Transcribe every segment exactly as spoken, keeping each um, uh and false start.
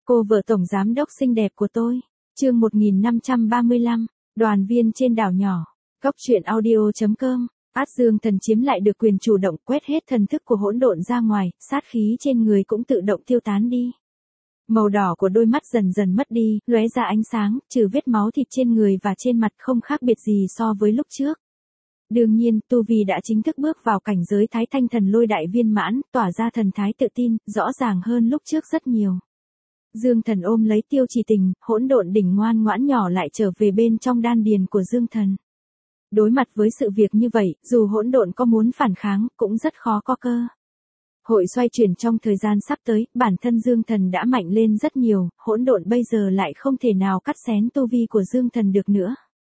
Cô vợ tổng giám đốc xinh đẹp của tôi. Chương một nghìn năm trăm ba mươi lăm, đoàn viên trên đảo nhỏ. Góc truyện audio chấm com. Át Dương Thần chiếm lại được quyền chủ động quét hết thần thức của hỗn độn ra ngoài, sát khí trên người cũng tự động tiêu tán đi. Màu đỏ của đôi mắt dần dần mất đi, lóe ra ánh sáng, trừ vết máu thịt trên người và trên mặt không khác biệt gì so với lúc trước. Đương nhiên, Tu Vi đã chính thức bước vào cảnh giới Thái Thanh Thần Lôi đại viên mãn, tỏa ra thần thái tự tin, rõ ràng hơn lúc trước rất nhiều. Dương Thần ôm lấy Tiêu Chỉ Tình, hỗn độn đỉnh ngoan ngoãn nhỏ lại trở về bên trong đan điền của Dương Thần. Đối mặt với sự việc như vậy, dù hỗn độn có muốn phản kháng, cũng rất khó có cơ. Hội xoay chuyển trong thời gian sắp tới, bản thân Dương Thần đã mạnh lên rất nhiều, hỗn độn bây giờ lại không thể nào cắt xén tu vi của Dương Thần được nữa.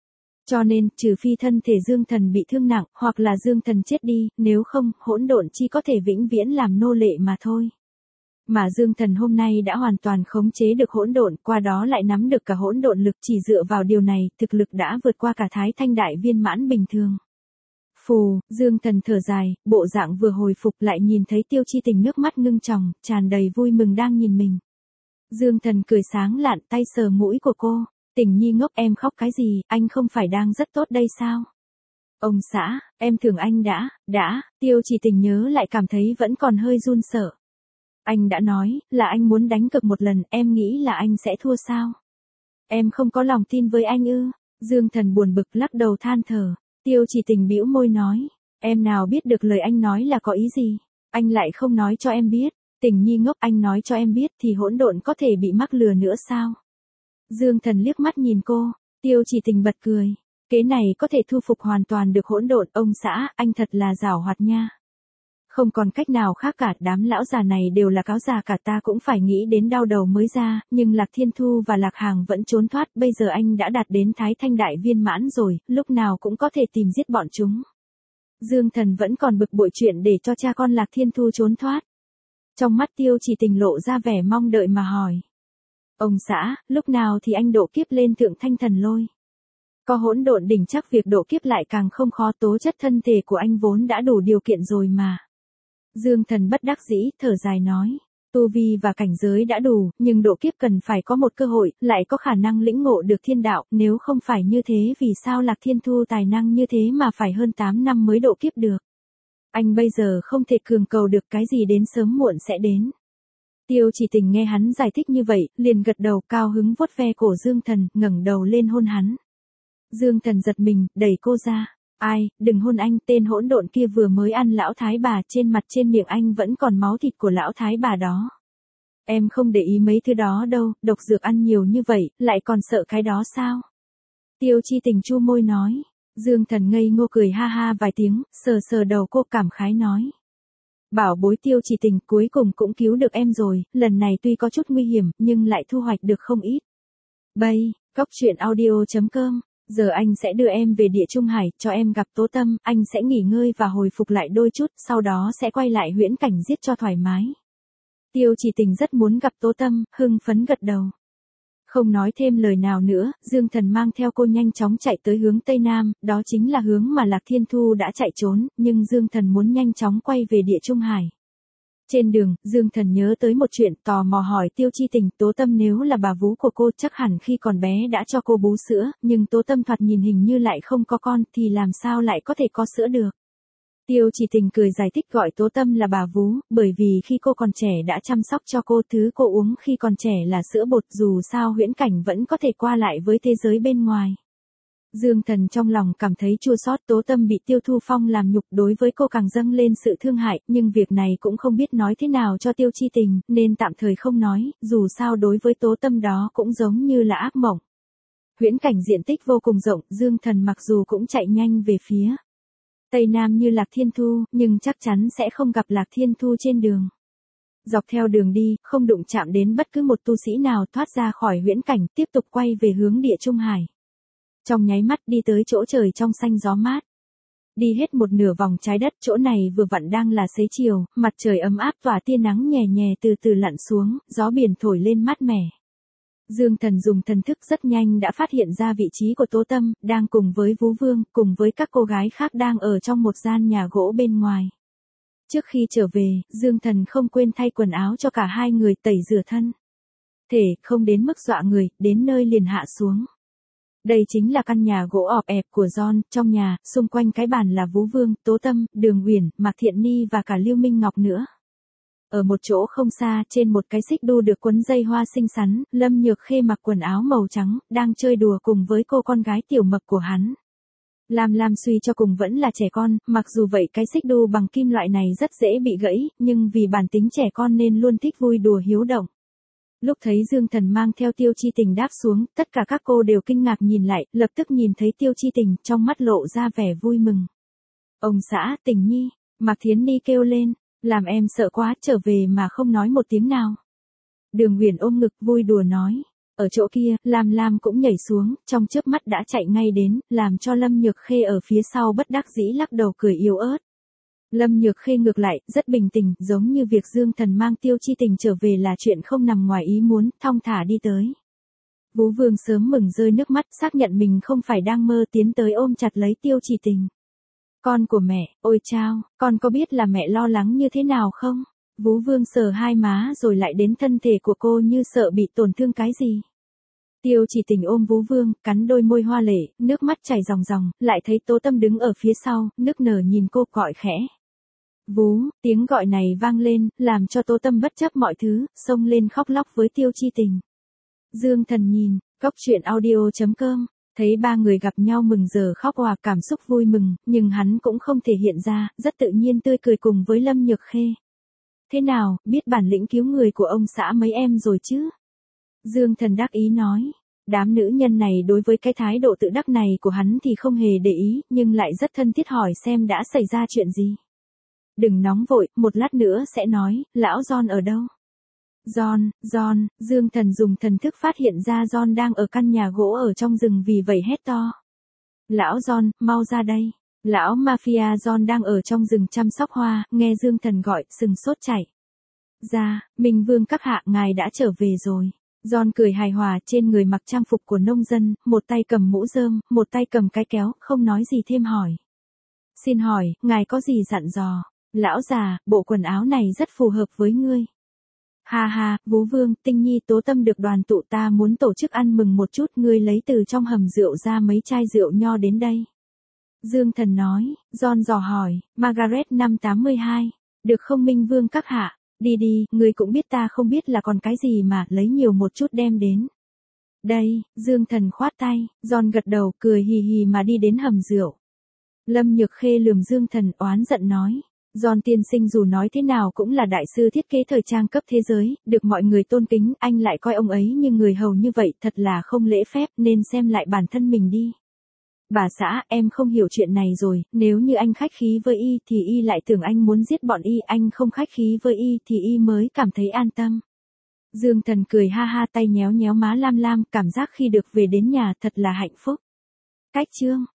Cho nên, trừ phi thân thể Dương Thần bị thương nặng, hoặc là Dương Thần chết đi, nếu không, hỗn độn chỉ có thể vĩnh viễn làm nô lệ mà thôi. Mà Dương Thần hôm nay đã hoàn toàn khống chế được hỗn độn, qua đó lại nắm được cả hỗn độn lực, chỉ dựa vào điều này, thực lực đã vượt qua cả Thái Thanh đại viên mãn bình thường. Phù, Dương Thần thở dài, bộ dạng vừa hồi phục lại nhìn thấy Tiêu Chi Tình nước mắt ngưng tròng, tràn đầy vui mừng đang nhìn mình. Dương Thần cười sáng lạn, tay sờ mũi của cô. Tình nhi ngốc, em khóc cái gì, anh không phải đang rất tốt đây sao? Ông xã, em tưởng anh đã, đã, Tiêu Chỉ Tình nhớ lại cảm thấy vẫn còn hơi run sợ. Anh đã nói, là anh muốn đánh cược một lần, em nghĩ là anh sẽ thua sao? Em không có lòng tin với anh ư? Dương Thần buồn bực lắc đầu than thở. Tiêu Chỉ Tình bĩu môi nói, em nào biết được lời anh nói là có ý gì? Anh lại không nói cho em biết. Tình nhi ngốc, anh nói cho em biết thì hỗn độn có thể bị mắc lừa nữa sao? Dương Thần liếc mắt nhìn cô, Tiêu Chỉ Tình bật cười. Kế này có thể thu phục hoàn toàn được hỗn độn, ông xã, anh thật là giảo hoạt nha. Không còn cách nào khác cả, đám lão già này đều là cáo già cả, ta cũng phải nghĩ đến đau đầu mới ra, nhưng Lạc Thiên Thu và Lạc Hàng vẫn trốn thoát, bây giờ anh đã đạt đến Thái Thanh đại viên mãn rồi, lúc nào cũng có thể tìm giết bọn chúng. Dương Thần vẫn còn bực bội chuyện để cho cha con Lạc Thiên Thu trốn thoát. Trong mắt Tiêu Chỉ Tình lộ ra vẻ mong đợi mà hỏi. Ông xã, lúc nào thì anh độ kiếp lên Thượng Thanh Thần Lôi? Có hỗn độn đỉnh chắc việc độ kiếp lại càng không khó, tố chất thân thể của anh vốn đã đủ điều kiện rồi mà. Dương Thần bất đắc dĩ, thở dài nói. Tu vi và cảnh giới đã đủ, nhưng độ kiếp cần phải có một cơ hội, lại có khả năng lĩnh ngộ được thiên đạo, nếu không phải như thế vì sao Lạc Thiên Thu tài năng như thế mà phải hơn tám năm mới độ kiếp được. Anh bây giờ không thể cường cầu được, cái gì đến sớm muộn sẽ đến. Tiêu Chỉ Tình nghe hắn giải thích như vậy, liền gật đầu, cao hứng vuốt ve cổ Dương Thần, ngẩng đầu lên hôn hắn. Dương Thần giật mình, đẩy cô ra. Ai, đừng hôn anh, tên hỗn độn kia vừa mới ăn lão thái bà, trên mặt trên miệng anh vẫn còn máu thịt của lão thái bà đó. Em không để ý mấy thứ đó đâu, độc dược ăn nhiều như vậy, lại còn sợ cái đó sao? Tiêu Chi Tình chu môi nói. Dương Thần ngây ngô cười ha ha vài tiếng, sờ sờ đầu cô cảm khái nói. Bảo bối Tiêu Chỉ Tình, cuối cùng cũng cứu được em rồi, lần này tuy có chút nguy hiểm, nhưng lại thu hoạch được không ít. Bây, góc truyện audio chấm com. Giờ anh sẽ đưa em về Địa Trung Hải, cho em gặp Tố Tâm, anh sẽ nghỉ ngơi và hồi phục lại đôi chút, sau đó sẽ quay lại huyễn cảnh giết cho thoải mái. Tiêu Chỉ Tình rất muốn gặp Tố Tâm, hưng phấn gật đầu. Không nói thêm lời nào nữa, Dương Thần mang theo cô nhanh chóng chạy tới hướng Tây Nam, đó chính là hướng mà Lạc Thiên Thu đã chạy trốn, nhưng Dương Thần muốn nhanh chóng quay về Địa Trung Hải. Trên đường, Dương Thần nhớ tới một chuyện, tò mò hỏi Tiêu Chi Tình, Tố Tâm nếu là bà vú của cô chắc hẳn khi còn bé đã cho cô bú sữa, nhưng Tố Tâm thoạt nhìn hình như lại không có con, thì làm sao lại có thể có sữa được. Tiêu Chỉ Tình cười giải thích gọi Tố Tâm là bà vú, bởi vì khi cô còn trẻ đã chăm sóc cho cô, thứ cô uống khi còn trẻ là sữa bột, dù sao huyễn cảnh vẫn có thể qua lại với thế giới bên ngoài. Dương Thần trong lòng cảm thấy chua xót, Tố Tâm bị Tiêu Thu Phong làm nhục, đối với cô càng dâng lên sự thương hại, nhưng việc này cũng không biết nói thế nào cho Tiêu Chi Tình, nên tạm thời không nói, dù sao đối với Tố Tâm đó cũng giống như là ác mộng. Huyễn cảnh diện tích vô cùng rộng, Dương Thần mặc dù cũng chạy nhanh về phía Tây Nam như Lạc Thiên Thu, nhưng chắc chắn sẽ không gặp Lạc Thiên Thu trên đường. Dọc theo đường đi, không đụng chạm đến bất cứ một tu sĩ nào, thoát ra khỏi huyễn cảnh, tiếp tục quay về hướng Địa Trung Hải. Trong nháy mắt đi tới chỗ trời trong xanh gió mát. Đi hết một nửa vòng trái đất, chỗ này vừa vặn đang là xế chiều, mặt trời ấm áp tỏa tia nắng nhè nhè từ từ lặn xuống, gió biển thổi lên mát mẻ. Dương Thần dùng thần thức rất nhanh đã phát hiện ra vị trí của Tố Tâm, đang cùng với Vú Vương, cùng với các cô gái khác đang ở trong một gian nhà gỗ bên ngoài. Trước khi trở về, Dương Thần không quên thay quần áo cho cả hai người tẩy rửa thân. thể, không đến mức dọa người, đến nơi liền hạ xuống. Đây chính là căn nhà gỗ ọp ẹp của John, trong nhà, xung quanh cái bàn là Vũ Vương, Tố Tâm, Đường Uyển, Mạc Thiện Ni và cả Lưu Minh Ngọc nữa. Ở một chỗ không xa, trên một cái xích đu được quấn dây hoa xinh xắn, Lâm Nhược Khê mặc quần áo màu trắng, đang chơi đùa cùng với cô con gái tiểu mập của hắn. Lam Lam suy cho cùng vẫn là trẻ con, mặc dù vậy cái xích đu bằng kim loại này rất dễ bị gãy, nhưng vì bản tính trẻ con nên luôn thích vui đùa hiếu động. Lúc thấy Dương Thần mang theo Tiêu Chi Tình đáp xuống, tất cả các cô đều kinh ngạc nhìn lại, lập tức nhìn thấy Tiêu Chi Tình, trong mắt lộ ra vẻ vui mừng. Ông xã, Tình Nhi, Mạc Thiến Ni kêu lên, làm em sợ quá, trở về mà không nói một tiếng nào. Đường Uyển ôm ngực vui đùa nói. Ở chỗ kia, Lam Lam cũng nhảy xuống, trong chớp mắt đã chạy ngay đến, làm cho Lâm Nhược Khê ở phía sau bất đắc dĩ lắc đầu cười yếu ớt. Lâm Nhược Khê ngược lại, rất bình tĩnh, giống như việc Dương Thần mang Tiêu Chi Tình trở về là chuyện không nằm ngoài ý muốn, thong thả đi tới. Vũ Vương sớm mừng rơi nước mắt, xác nhận mình không phải đang mơ, tiến tới ôm chặt lấy Tiêu Chi Tình. Con của mẹ, ôi chao, con có biết là mẹ lo lắng như thế nào không? Vũ Vương sờ hai má rồi lại đến thân thể của cô như sợ bị tổn thương cái gì. Tiêu Chỉ Tình ôm Vũ Vương, cắn đôi môi hoa lệ, nước mắt chảy ròng ròng, lại thấy Tố Tâm đứng ở phía sau, nức nở nhìn cô gọi khẽ. Vú, tiếng gọi này vang lên, làm cho Tố Tâm bất chấp mọi thứ, xông lên khóc lóc với Tiêu Chi Tình. Dương Thần nhìn, góc truyện audio chấm com, thấy ba người gặp nhau mừng giờ khóc òa, cảm xúc vui mừng, nhưng hắn cũng không thể hiện ra, rất tự nhiên tươi cười cùng với Lâm Nhược Khê. Thế nào, biết bản lĩnh cứu người của ông xã mấy em rồi chứ? Dương Thần đắc ý nói. Đám nữ nhân này đối với cái thái độ tự đắc này của hắn thì không hề để ý, nhưng lại rất thân thiết hỏi xem đã xảy ra chuyện gì. Đừng nóng vội, một lát nữa sẽ nói, lão John ở đâu? John, John, Dương Thần dùng thần thức phát hiện ra John đang ở căn nhà gỗ ở trong rừng, vì vậy hét to. Lão John, mau ra đây. Lão Mafia John đang ở trong rừng chăm sóc hoa, nghe Dương Thần gọi, sừng sốt chạy ra. Minh Vương các hạ, ngài đã trở về rồi. John cười hài hòa, trên người mặc trang phục của nông dân, một tay cầm mũ rơm, một tay cầm cái kéo, không nói gì thêm hỏi. Xin hỏi, ngài có gì dặn dò? Lão già, bộ quần áo này rất phù hợp với ngươi. Ha ha, Vũ Vương, Tinh Nhi, Tố Tâm được đoàn tụ, ta muốn tổ chức ăn mừng một chút, ngươi lấy từ trong hầm rượu ra mấy chai rượu nho đến đây. Dương Thần nói. John dò hỏi, Margaret năm tám mươi hai, được không Minh Vương các hạ? Đi đi, ngươi cũng biết ta không biết là còn cái gì mà, lấy nhiều một chút đem đến. Đây, Dương Thần khoát tay, John gật đầu, cười hì hì mà đi đến hầm rượu. Lâm Nhược Khê lườm Dương Thần oán giận nói. John tiên sinh dù nói thế nào cũng là đại sư thiết kế thời trang cấp thế giới, được mọi người tôn kính, anh lại coi ông ấy như người hầu như vậy, thật là không lễ phép, nên xem lại bản thân mình đi. Bà xã, em không hiểu chuyện này rồi, nếu như anh khách khí với y thì y lại tưởng anh muốn giết bọn y, anh không khách khí với y thì y mới cảm thấy an tâm. Dương Thần cười ha ha, tay nhéo nhéo má Lam Lam, cảm giác khi được về đến nhà thật là hạnh phúc. Cách chương